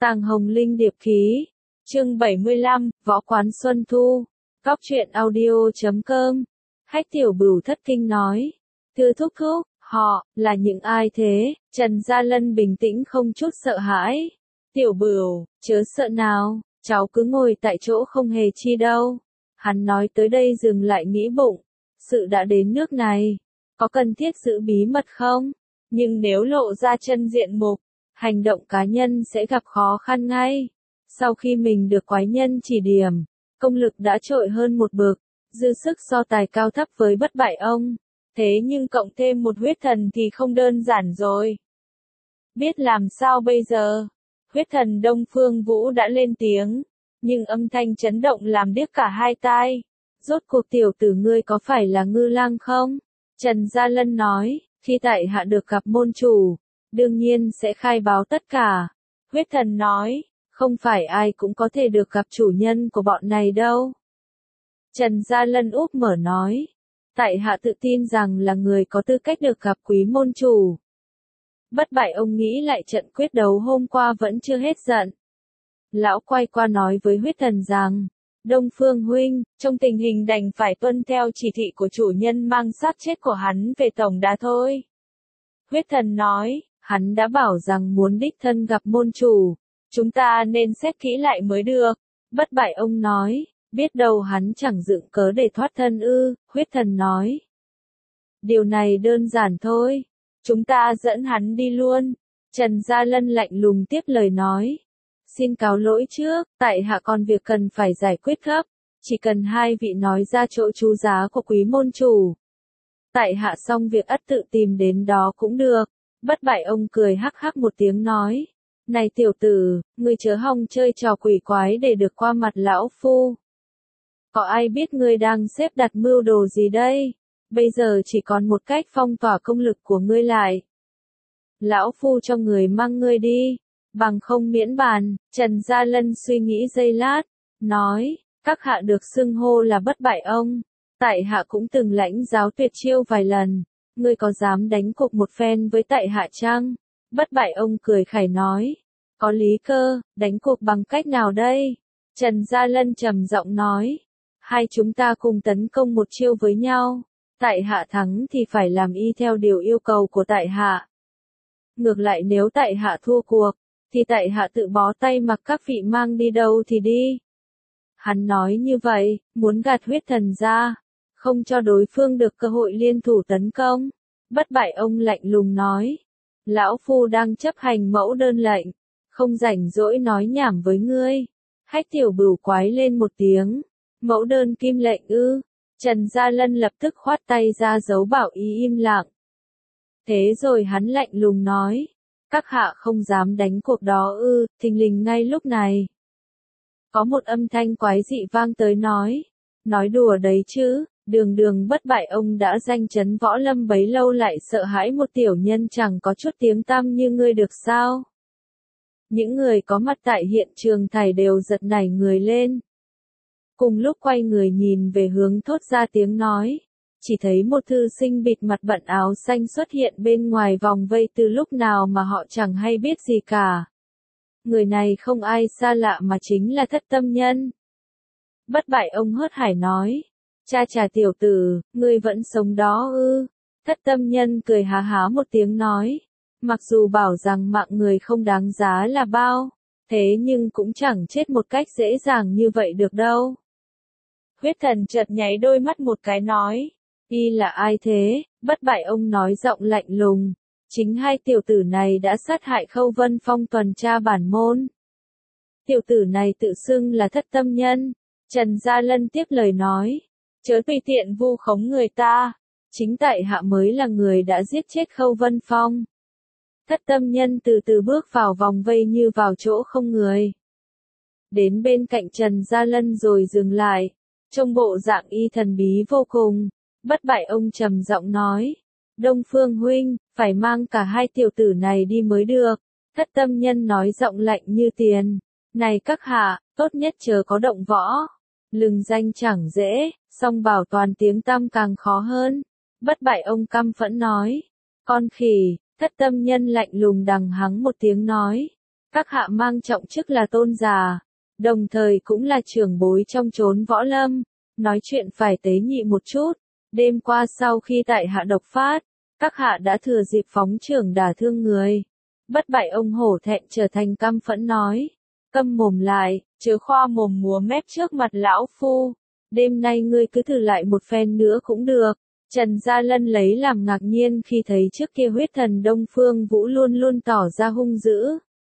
Tàng Hồng Linh điệp khí. Chương 75, Võ Quán Xuân Thu. Góc truyện audio.com. Hách Tiểu Bửu thất kinh nói. Thưa thúc thúc, họ, là những ai thế? Trần Gia Lân bình tĩnh không chút sợ hãi. Tiểu Bửu, chớ sợ nào, cháu cứ ngồi tại chỗ không hề chi đâu. Hắn nói tới đây dừng lại nghĩ bụng. Sự đã đến nước này, có cần thiết giữ bí mật không? Nhưng nếu lộ ra chân diện mục, hành động cá nhân sẽ gặp khó khăn ngay. Sau khi mình được quái nhân chỉ điểm, công lực đã trội hơn một bậc, dư sức so tài cao thấp với bất bại ông. Thế nhưng cộng thêm một huyết thần thì không đơn giản rồi. Biết làm sao bây giờ? Huyết thần Đông Phương Vũ đã lên tiếng, nhưng âm thanh chấn động làm điếc cả hai tai. Rốt cuộc tiểu tử ngươi có phải là Ngư Lang không? Trần Gia Lân nói, khi tại hạ được gặp môn chủ, đương nhiên sẽ khai báo tất cả. Huyết thần nói, không phải ai cũng có thể được gặp chủ nhân của bọn này đâu. Trần Gia Lân úp mở nói, tại hạ tự tin rằng là người có tư cách được gặp quý môn chủ. Bất bại ông nghĩ lại trận quyết đấu hôm qua vẫn chưa hết giận. Lão quay qua nói với huyết thần rằng, Đông Phương huynh, trong tình hình đành phải tuân theo chỉ thị của chủ nhân mang xác chết của hắn về tổng đà thôi. Huyết thần nói, hắn đã bảo rằng muốn đích thân gặp môn chủ, chúng ta nên xét kỹ lại mới được. Bất bại ông nói, biết đâu hắn chẳng dựng cớ để thoát thân ư. Huyết thần nói, điều này đơn giản thôi, chúng ta dẫn hắn đi luôn. Trần Gia Lân lạnh lùng tiếp lời nói, xin cáo lỗi trước, tại hạ còn việc cần phải giải quyết gấp, chỉ cần hai vị nói ra chỗ trú giá của quý môn chủ. Tại hạ xong việc ắt tự tìm đến đó cũng được. Bất bại ông cười hắc hắc một tiếng nói, này tiểu tử, ngươi chớ hòng chơi trò quỷ quái để được qua mặt lão phu. Có ai biết ngươi đang xếp đặt mưu đồ gì đây? Bây giờ chỉ còn một cách phong tỏa công lực của ngươi lại. Lão phu cho người mang ngươi đi, bằng không miễn bàn. Trần Gia Lân suy nghĩ giây lát, nói, các hạ được xưng hô là bất bại ông. Tại hạ cũng từng lãnh giáo tuyệt chiêu vài lần, ngươi có dám đánh cuộc một phen với tại hạ chăng? Bất bại ông cười khẩy nói, có lý cơ, đánh cuộc bằng cách nào đây? Trần Gia Lân trầm giọng nói, hai chúng ta cùng tấn công một chiêu với nhau, tại hạ thắng thì phải làm y theo điều yêu cầu của tại hạ. Ngược lại nếu tại hạ thua cuộc, thì tại hạ tự bó tay mặc các vị mang đi đâu thì đi. Hắn nói như vậy, muốn gạt huyết thần ra, không cho đối phương được cơ hội liên thủ tấn công. Bất bại ông lạnh lùng nói, lão phu đang chấp hành mẫu đơn lệnh, không rảnh rỗi nói nhảm với ngươi. Hách Tiểu Bửu quái lên một tiếng, mẫu đơn kim lệnh ư? Trần Gia Lân lập tức khoát tay ra dấu bảo ý im lặng. Thế rồi hắn lạnh lùng nói, các hạ không dám đánh cuộc đó ư? Thình lình ngay lúc này, có một âm thanh quái dị vang tới nói đùa đấy chứ, đường đường bất bại ông đã danh chấn võ lâm bấy lâu lại sợ hãi một tiểu nhân chẳng có chút tiếng tăm như ngươi được sao? Những người có mặt tại hiện trường thảy đều giật nảy người lên. Cùng lúc quay người nhìn về hướng thốt ra tiếng nói, chỉ thấy một thư sinh bịt mặt bận áo xanh xuất hiện bên ngoài vòng vây từ lúc nào mà họ chẳng hay biết gì cả. Người này không ai xa lạ mà chính là Thất Tâm Nhân. Bất bại ông hớt hải nói, cha trà tiểu tử, ngươi vẫn sống đó ư? Thất Tâm Nhân cười há há một tiếng nói, mặc dù bảo rằng mạng người không đáng giá là bao, thế nhưng cũng chẳng chết một cách dễ dàng như vậy được đâu. Huyết thần chợt nháy đôi mắt một cái nói, y là ai thế? Bất bại ông nói giọng lạnh lùng, chính hai tiểu tử này đã sát hại Khâu Vân Phong tuần tra bản môn. Tiểu tử này tự xưng là Thất Tâm Nhân. Trần Gia Lân tiếp lời nói, chớ tùy tiện vu khống người ta, chính tại hạ mới là người đã giết chết Khâu Vân Phong. Thất Tâm Nhân từ từ bước vào vòng vây như vào chỗ không người. Đến bên cạnh Trần Gia Lân rồi dừng lại, trông bộ dạng y thần bí vô cùng. Bất bại ông trầm giọng nói, Đông Phương huynh, phải mang cả hai tiểu tử này đi mới được. Thất Tâm Nhân nói giọng lạnh như tiền, này các hạ, tốt nhất chớ có động võ. Lừng danh chẳng dễ, song bảo toàn tiếng tăm càng khó hơn. Bất bại ông căm phẫn nói, con khỉ. Thất Tâm Nhân lạnh lùng đằng hắng một tiếng nói, Các hạ mang trọng chức là tôn giả, đồng thời cũng là trưởng bối trong chốn võ lâm, nói chuyện phải tế nhị một chút. Đêm qua sau khi tại hạ độc phát, các hạ đã thừa dịp phóng chưởng đả thương người. Bất bại ông hổ thẹn trở thành căm phẫn nói. Câm mồm lại, chớ khoa mồm múa mép trước mặt lão phu. Đêm nay ngươi cứ thử lại một phen nữa cũng được. Trần Gia Lân lấy làm ngạc nhiên khi thấy trước kia huyết thần Đông Phương Vũ luôn luôn tỏ ra hung dữ.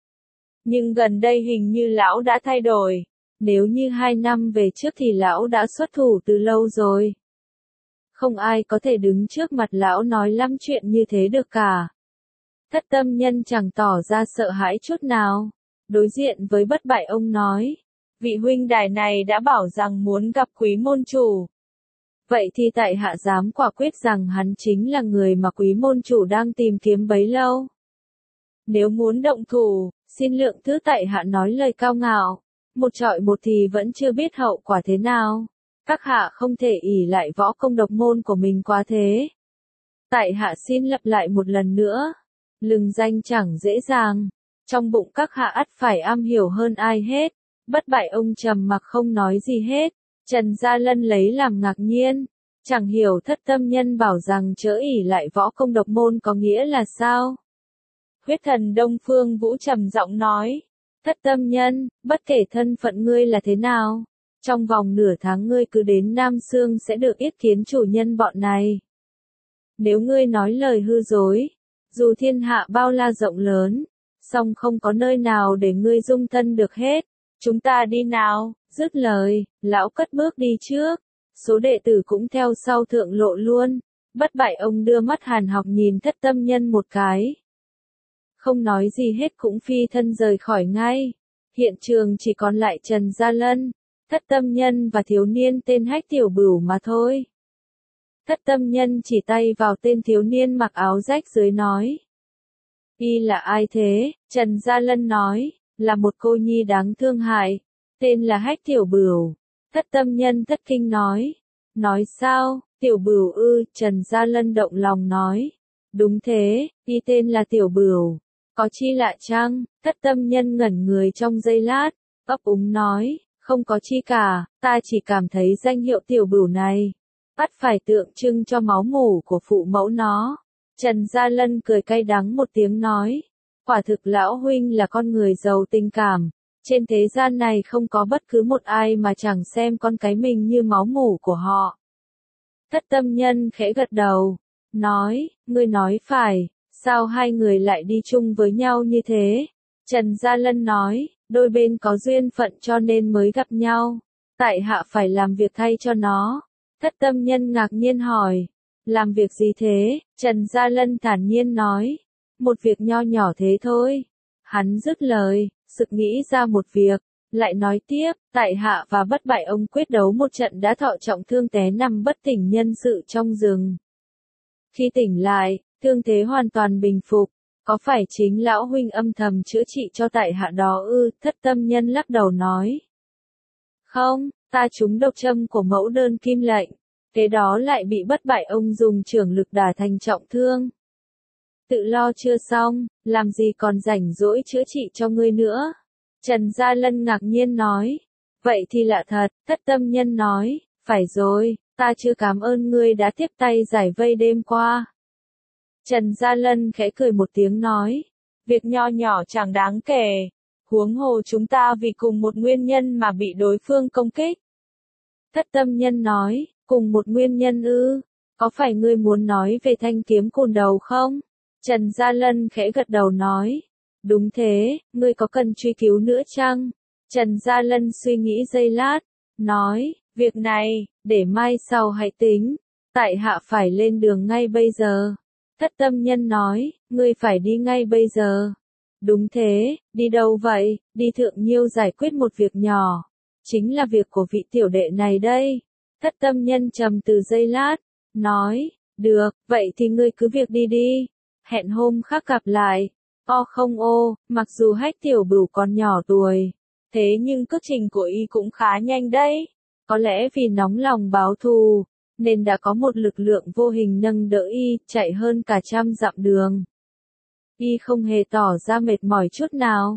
Nhưng gần đây hình như lão đã thay đổi. Nếu như 2 năm về trước thì lão đã xuất thủ từ lâu rồi. Không ai có thể đứng trước mặt lão nói lắm chuyện như thế được cả. Thất tâm nhân chẳng tỏ ra sợ hãi chút nào. Đối diện với bất bại ông nói. Vị huynh đài này đã bảo rằng muốn gặp quý môn chủ. Vậy thì tại hạ dám quả quyết rằng hắn chính là người mà quý môn chủ đang tìm kiếm bấy lâu. Nếu muốn động thủ, xin lượng thứ tại hạ nói lời cao ngạo. Một trọi một thì vẫn chưa biết hậu quả thế nào. Các hạ không thể ỷ lại võ công độc môn của mình quá thế. Tại hạ xin lặp lại một lần nữa. Lừng danh chẳng dễ dàng. Trong bụng các hạ ắt phải am hiểu hơn ai hết. Bất bại ông trầm mặc không nói gì hết. Trần Gia Lân lấy làm ngạc nhiên. Chẳng hiểu thất tâm nhân bảo rằng chớ ỷ lại võ công độc môn có nghĩa là sao? Huyết thần Đông Phương Vũ trầm giọng nói. Thất tâm nhân, bất kể thân phận ngươi là thế nào. Trong vòng nửa tháng ngươi cứ đến Nam Sương sẽ được yết kiến chủ nhân bọn này. Nếu ngươi nói lời hư dối, dù thiên hạ bao la rộng lớn, song không có nơi nào để ngươi dung thân được hết. Chúng ta đi nào, dứt lời, lão cất bước đi trước. Số đệ tử cũng theo sau thượng lộ luôn. Bất bại ông đưa mắt hàn học nhìn thất tâm nhân một cái. Không nói gì hết cũng phi thân rời khỏi ngay. Hiện trường chỉ còn lại Trần Gia Lân, thất tâm nhân và thiếu niên tên Hách Tiểu Bửu mà thôi. Thất tâm nhân chỉ tay vào tên thiếu niên mặc áo rách dưới nói. Y là ai thế? Trần Gia Lân nói, là một cô nhi đáng thương hại, tên là Hách Tiểu Bửu. Thất tâm nhân thất kinh nói. Nói sao, Tiểu Bửu ư? Trần Gia Lân động lòng nói. Đúng thế, y tên là Tiểu Bửu. Có chi lạ chăng? Thất tâm nhân ngẩn người trong giây lát, ấp úng nói, không có chi cả, ta chỉ cảm thấy danh hiệu Tiểu Bửu này, ắt phải tượng trưng cho máu mủ của phụ mẫu nó. Trần Gia Lân cười cay đắng một tiếng nói, quả thực lão huynh là con người giàu tình cảm, trên thế gian này không có bất cứ một ai mà chẳng xem con cái mình như máu mủ của họ. Thất tâm nhân khẽ gật đầu, nói, ngươi nói phải. Sao hai người lại đi chung với nhau như thế? Trần Gia Lân nói, đôi bên có duyên phận cho nên mới gặp nhau. Tại hạ phải làm việc thay cho nó. Thất tâm nhân ngạc nhiên hỏi. Làm việc gì thế? Trần Gia Lân thản nhiên nói. Một việc nho nhỏ thế thôi. Hắn dứt lời, sực nghĩ ra một việc. Lại nói tiếp, tại hạ và bất bại ông quyết đấu một trận đã thọ trọng thương té nằm bất tỉnh nhân sự trong rừng. Khi tỉnh lại, thương thế hoàn toàn bình phục, có phải chính lão huynh âm thầm chữa trị cho tại hạ đó ư? Thất tâm nhân lắc đầu nói. Không, ta trúng độc châm của mẫu đơn kim lệnh, thế đó lại bị bất bại ông dùng trưởng lực đả thành trọng thương. Tự lo chưa xong, làm gì còn rảnh rỗi chữa trị cho ngươi nữa? Trần Gia Lân ngạc nhiên nói. Vậy thì lạ thật, thất tâm nhân nói, phải rồi, ta chưa cảm ơn ngươi đã tiếp tay giải vây đêm qua. Trần Gia Lân khẽ cười một tiếng nói, việc nho nhỏ chẳng đáng kể, huống hồ chúng ta vì cùng một nguyên nhân mà bị đối phương công kích. Thất tâm nhân nói, cùng một nguyên nhân ư, có phải ngươi muốn nói về thanh kiếm cùn đầu không? Trần Gia Lân khẽ gật đầu nói, đúng thế, ngươi có cần truy cứu nữa chăng? Trần Gia Lân suy nghĩ giây lát, nói, việc này, để mai sau hãy tính, tại hạ phải lên đường ngay bây giờ. Thất tâm nhân nói, ngươi phải đi ngay bây giờ. Đúng thế, đi đâu vậy? Đi Thượng Nhiêu giải quyết một việc nhỏ. Chính là việc của vị tiểu đệ này đây. Thất tâm nhân trầm từ giây lát, nói, được, vậy thì ngươi cứ việc đi đi. Hẹn hôm khác gặp lại. Không ô, mặc dù Hách Tiểu Bửu còn nhỏ tuổi, thế nhưng cước trình của y cũng khá nhanh đấy. Có lẽ vì nóng lòng báo thù, nên đã có một lực lượng vô hình nâng đỡ y, chạy hơn cả 100 dặm đường. Y không hề tỏ ra mệt mỏi chút nào.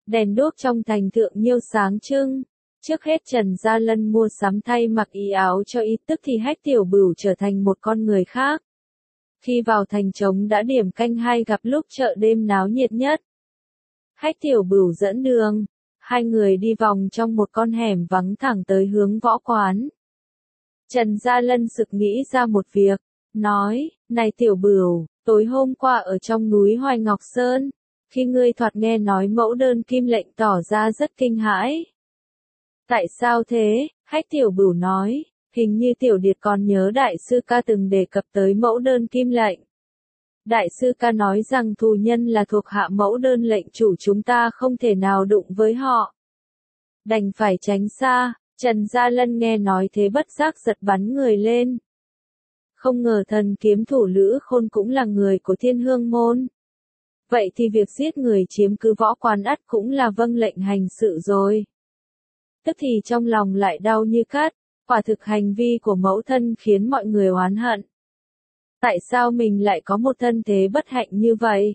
Đèn đuốc trong thành thượng nhiêu sáng trưng. Trước hết Trần Gia Lân mua sắm thay mặc y áo cho y, tức thì Hách Tiểu Bửu trở thành một con người khác. Khi vào thành trống đã điểm canh 2 gặp lúc chợ đêm náo nhiệt nhất. Hách Tiểu Bửu dẫn đường, hai người đi vòng trong một con hẻm vắng thẳng tới hướng võ quán. Trần Gia Lân sực nghĩ ra một việc, nói, này Tiểu Bửu, tối hôm qua ở trong núi Hoài Ngọc Sơn, khi ngươi thoạt nghe nói mẫu đơn kim lệnh tỏ ra rất kinh hãi. Tại sao thế? Hách Tiểu Bửu nói, hình như Tiểu Điệt còn nhớ Đại sư ca từng đề cập tới mẫu đơn kim lệnh. Đại sư ca nói rằng thù nhân là thuộc hạ mẫu đơn lệnh chủ, chúng ta không thể nào đụng với họ. Đành phải tránh xa. Trần Gia Lân nghe nói thế bất giác giật bắn người lên. Không ngờ thần kiếm thủ Lữ Khôn cũng là người của Thiên Hương môn. Vậy thì việc giết người chiếm cứ võ quán ắt cũng là vâng lệnh hành sự rồi. Tức thì trong lòng lại đau như cắt, quả thực hành vi của mẫu thân khiến mọi người oán hận. Tại sao mình lại có một thân thế bất hạnh như vậy?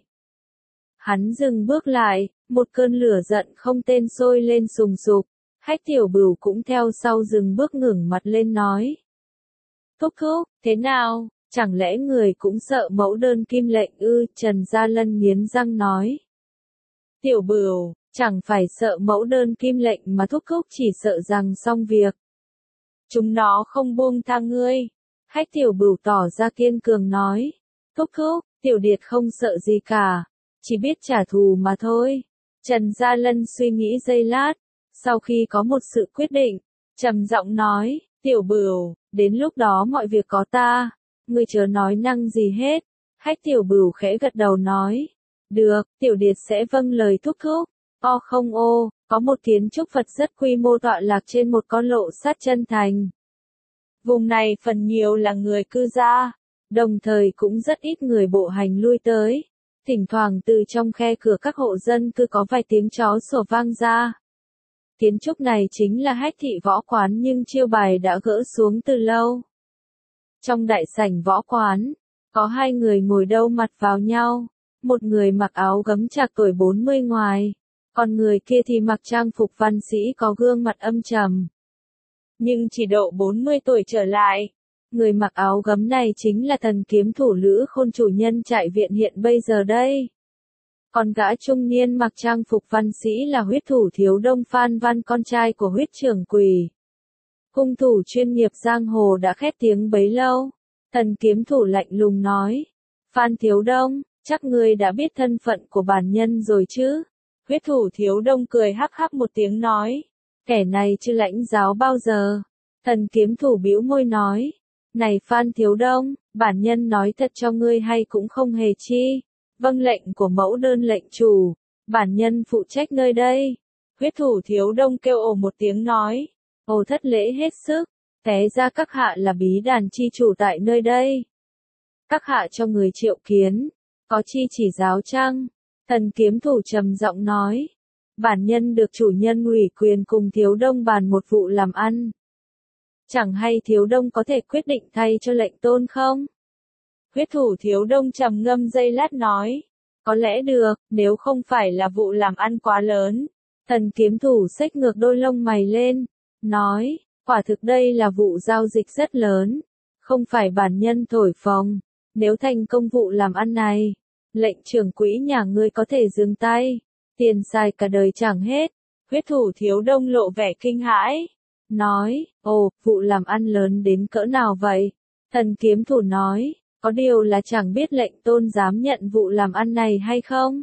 Hắn dừng bước lại, một cơn lửa giận không tên sôi lên sùng sục. Hách Tiểu Bửu cũng theo sau dừng bước ngẩng mặt lên nói. Thúc thúc, thế nào, chẳng lẽ người cũng sợ mẫu đơn kim lệnh ư? Trần Gia Lân nghiến răng nói. Tiểu Bửu, chẳng phải sợ mẫu đơn kim lệnh mà thúc thúc chỉ sợ rằng xong việc. Chúng nó không buông tha ngươi. Hách Tiểu Bửu tỏ ra kiên cường nói. Thúc thúc, Tiểu Điệt không sợ gì cả, chỉ biết trả thù mà thôi. Trần Gia Lân suy nghĩ giây lát. Sau khi có một sự quyết định, trầm giọng nói, Tiểu Bửu, đến lúc đó mọi việc có ta, ngươi chớ nói năng gì hết. Hách Tiểu Bửu khẽ gật đầu nói, được, Tiểu Điệt sẽ vâng lời thúc thúc. O không ô, có một kiến trúc Phật rất quy mô tọa lạc trên một con lộ sát chân thành. Vùng này phần nhiều là người cư gia, đồng thời cũng rất ít người bộ hành lui tới. Thỉnh thoảng từ trong khe cửa các hộ dân cư có vài tiếng chó sủa vang ra. Kiến trúc này chính là Hách thị võ quán nhưng chiêu bài đã gỡ xuống từ lâu. Trong đại sảnh võ quán, có hai người ngồi đâu mặt vào nhau, một người mặc áo gấm chạc tuổi 40 ngoài, còn người kia thì mặc trang phục văn sĩ có gương mặt âm trầm. Nhưng chỉ độ 40 tuổi trở lại, người mặc áo gấm này chính là thần kiếm thủ Lữ Khôn, chủ nhân trại viện hiện bây giờ đây. Còn gã trung niên mặc trang phục văn sĩ là huyết thủ Thiếu Đông Phan Văn, con trai của huyết trưởng quỷ. Hung thủ chuyên nghiệp giang hồ đã khét tiếng bấy lâu. Thần kiếm thủ lạnh lùng nói. Phan Thiếu Đông, chắc ngươi đã biết thân phận của bản nhân rồi chứ? Huyết thủ Thiếu Đông cười hắc hắc một tiếng nói. Kẻ này chưa lãnh giáo bao giờ. Thần kiếm thủ bĩu môi nói. Này Phan Thiếu Đông, bản nhân nói thật cho ngươi hay cũng không hề chi. Vâng lệnh của mẫu đơn lệnh chủ, bản nhân phụ trách nơi đây. Huyết thủ Thiếu Đông kêu ồ một tiếng nói. Ồ thất lễ hết sức, té ra các hạ là bí đàn chi chủ tại nơi đây. Các hạ cho người triệu kiến, có chi chỉ giáo chăng? Thần kiếm thủ trầm giọng nói. Bản nhân được chủ nhân ủy quyền cùng Thiếu Đông bàn một vụ làm ăn. Chẳng hay Thiếu Đông có thể quyết định thay cho lệnh tôn không? Huyết thủ Thiếu Đông trầm ngâm giây lát nói. Có lẽ được, nếu không phải là vụ làm ăn quá lớn. Thần kiếm thủ xếch ngược đôi lông mày lên. Nói, quả thực đây là vụ giao dịch rất lớn. Không phải bản nhân thổi phồng. Nếu thành công vụ làm ăn này, lệnh trưởng quỹ nhà ngươi có thể dừng tay. Tiền xài cả đời chẳng hết. Huyết thủ Thiếu Đông lộ vẻ kinh hãi. Nói, ồ, vụ làm ăn lớn đến cỡ nào vậy? Thần kiếm thủ nói. Có điều là chẳng biết lệnh tôn dám nhận vụ làm ăn này hay không?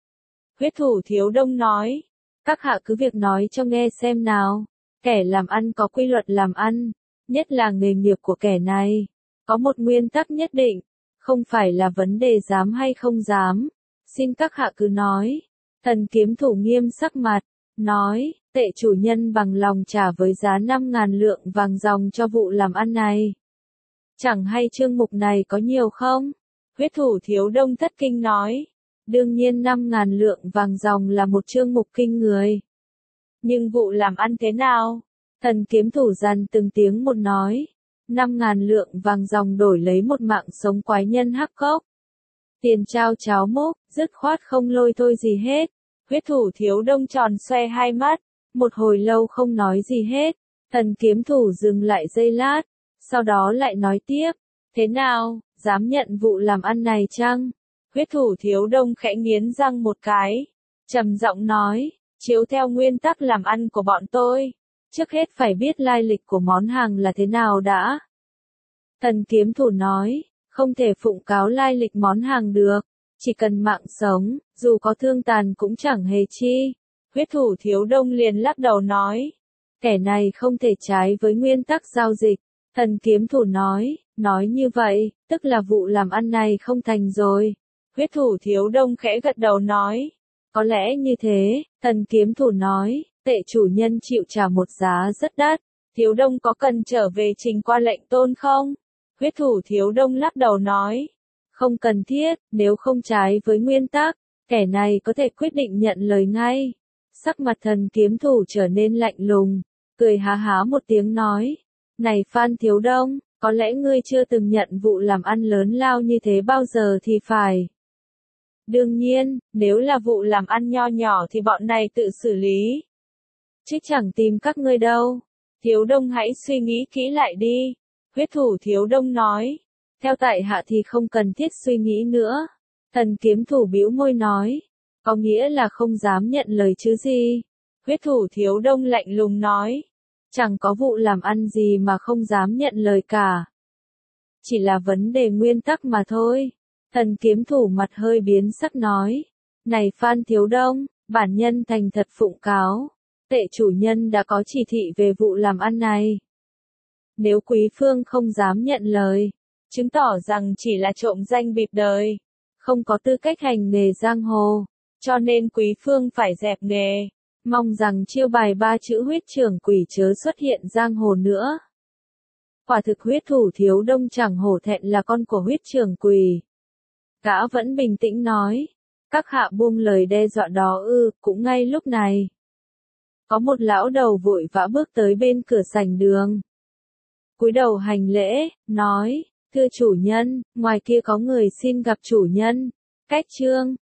Huyết thủ Thiếu Đông nói. Các hạ cứ việc nói cho nghe xem nào. Kẻ làm ăn có quy luật làm ăn, nhất là nghề nghiệp của kẻ này. Có một nguyên tắc nhất định, không phải là vấn đề dám hay không dám. Xin các hạ cứ nói. Thần kiếm thủ nghiêm sắc mặt, nói, tệ chủ nhân bằng lòng trả với giá 5.000 lượng vàng ròng cho vụ làm ăn này. Chẳng hay chương mục này có nhiều không? Huyết thủ Thiếu Đông thất kinh nói. Đương nhiên 5.000 lượng vàng ròng là một chương mục kinh người. Nhưng vụ làm ăn thế nào? Thần kiếm thủ dằn từng tiếng một nói. 5.000 lượng vàng ròng đổi lấy một mạng sống quái nhân hắc cốc. Tiền trao cháo múc, dứt khoát không lôi thôi gì hết. Huyết thủ thiếu đông tròn xoe hai mắt, một hồi lâu không nói gì hết. Thần kiếm thủ dừng lại giây lát, sau đó lại nói tiếp, thế nào, dám nhận vụ làm ăn này chăng? Huyết thủ thiếu đông khẽ nghiến răng một cái, trầm giọng nói, chiếu theo nguyên tắc làm ăn của bọn tôi, trước hết phải biết lai lịch của món hàng là thế nào đã. Thần kiếm thủ nói, không thể phụng cáo lai lịch món hàng được, chỉ cần mạng sống, dù có thương tàn cũng chẳng hề chi. Huyết thủ thiếu đông liền lắc đầu nói, kẻ này không thể trái với nguyên tắc giao dịch. Thần kiếm thủ nói như vậy, tức là vụ làm ăn này không thành rồi. Huyết thủ thiếu đông khẽ gật đầu nói, có lẽ như thế. Thần kiếm thủ nói, tệ chủ nhân chịu trả một giá rất đắt, thiếu đông có cần trở về trình qua lệnh tôn không? Huyết thủ thiếu đông lắc đầu nói, không cần thiết, nếu không trái với nguyên tắc, kẻ này có thể quyết định nhận lời ngay. Sắc mặt thần kiếm thủ trở nên lạnh lùng, cười há há một tiếng nói, này Phan Thiếu Đông, có lẽ ngươi chưa từng nhận vụ làm ăn lớn lao như thế bao giờ thì phải. Đương nhiên, nếu là vụ làm ăn nho nhỏ thì bọn này tự xử lý. Chứ chẳng tìm các ngươi đâu. Thiếu Đông hãy suy nghĩ kỹ lại đi. Huyết thủ Thiếu Đông nói. Theo tại hạ thì không cần thiết suy nghĩ nữa. Thần kiếm thủ bĩu môi nói. Có nghĩa là không dám nhận lời chứ gì. Huyết thủ Thiếu Đông lạnh lùng nói. Chẳng có vụ làm ăn gì mà không dám nhận lời cả. Chỉ là vấn đề nguyên tắc mà thôi. Thần kiếm thủ mặt hơi biến sắc nói. Này Phan Thiếu Đông, bản nhân thành thật phụng cáo. Tệ chủ nhân đã có chỉ thị về vụ làm ăn này. Nếu quý phương không dám nhận lời, chứng tỏ rằng chỉ là trộm danh bịp đời, không có tư cách hành nghề giang hồ, cho nên quý phương phải dẹp nghề. Mong rằng chiêu bài 3 chữ huyết trưởng quỷ chớ xuất hiện giang hồ nữa. Quả thực huyết thủ Thiếu Đông chẳng hổ thẹn là con của huyết trưởng quỷ. Gã vẫn bình tĩnh nói, các hạ buông lời đe dọa đó ư. Cũng ngay lúc này, có một lão đầu vội vã bước tới bên cửa sảnh đường. Cúi đầu hành lễ, nói, thưa chủ nhân, ngoài kia có người xin gặp chủ nhân. Cách trương,